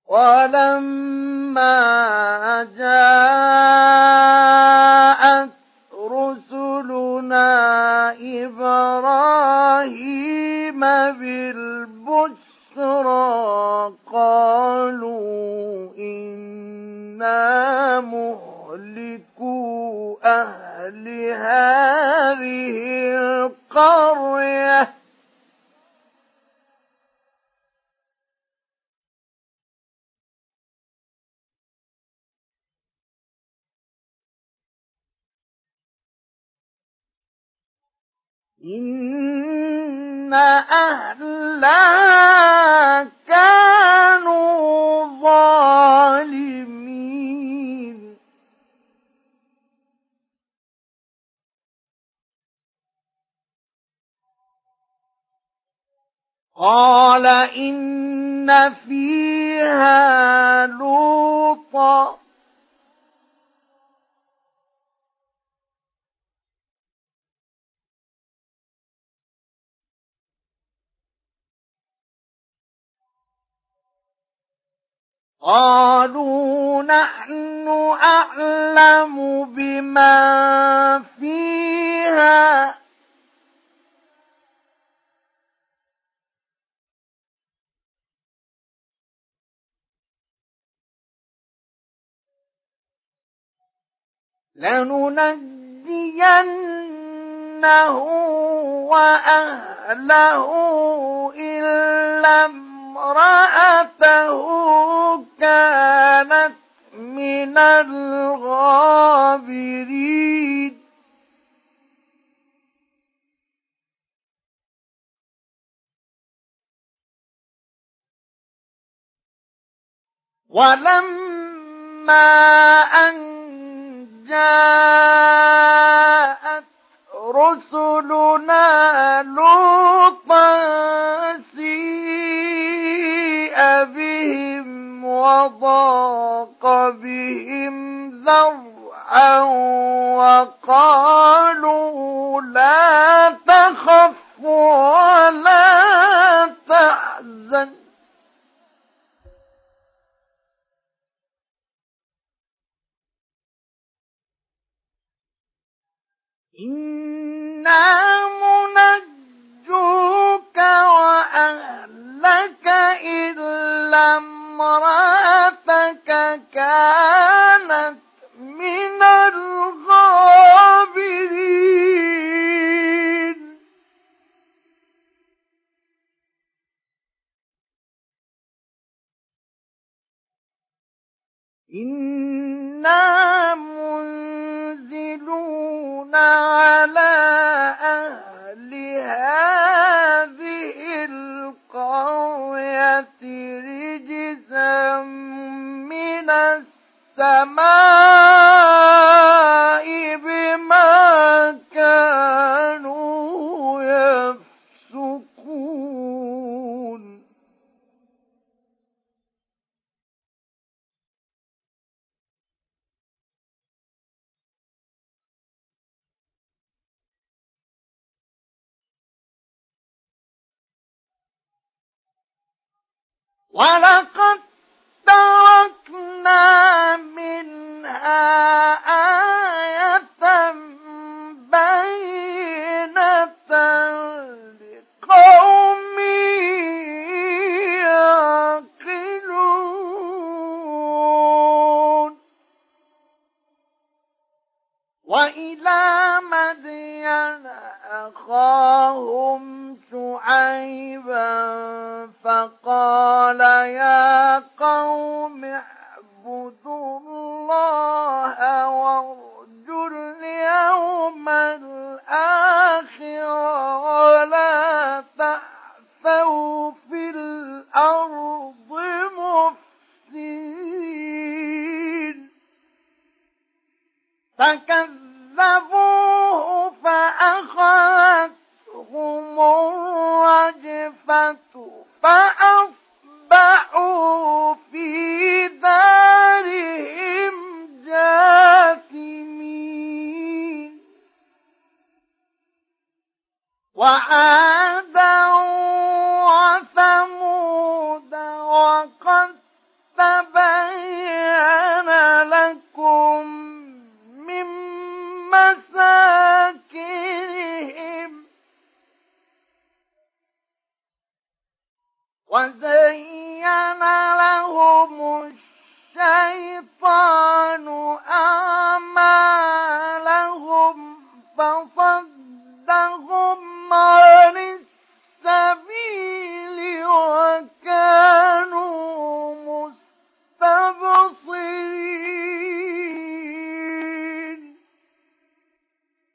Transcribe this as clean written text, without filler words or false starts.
ولما جاءت رسلنا إبراهيم بالبشرى قالوا إنا مهلكو أهل هذه القرية إن أهلها كانوا ظالمين قال إن فيها لوطا قالوا نحن أعلم بمن فيها لننجينه وأهله إلا امرأته كانت من الغابرين ولما أن جاءت رسلنا لوطا سيء بهم وضاق بهم ذرعا وقالوا لا تخف ولا تحزن إنا منجوك وأهلك إلا امرأتك كانت من الغابرين إنا منزلون على أهل هذه القرية رجزا من السماء بما كانوا يفسقون ولقد تركنا منها آية بينة لقوم يعقلون وإلى مدين أخاهم شعيبا فقال يا قوم اعبدوا الله وارجوا اليوم الآخر ولا تعثوا في الأرض مفسدين فكذبوه فأخذتهم الرجفة فأصبحوا في دارهم جاثمين وعادا وثمود وقد وزين لهم الشيطان أعمالهم فصدهم عن السبيل وكانوا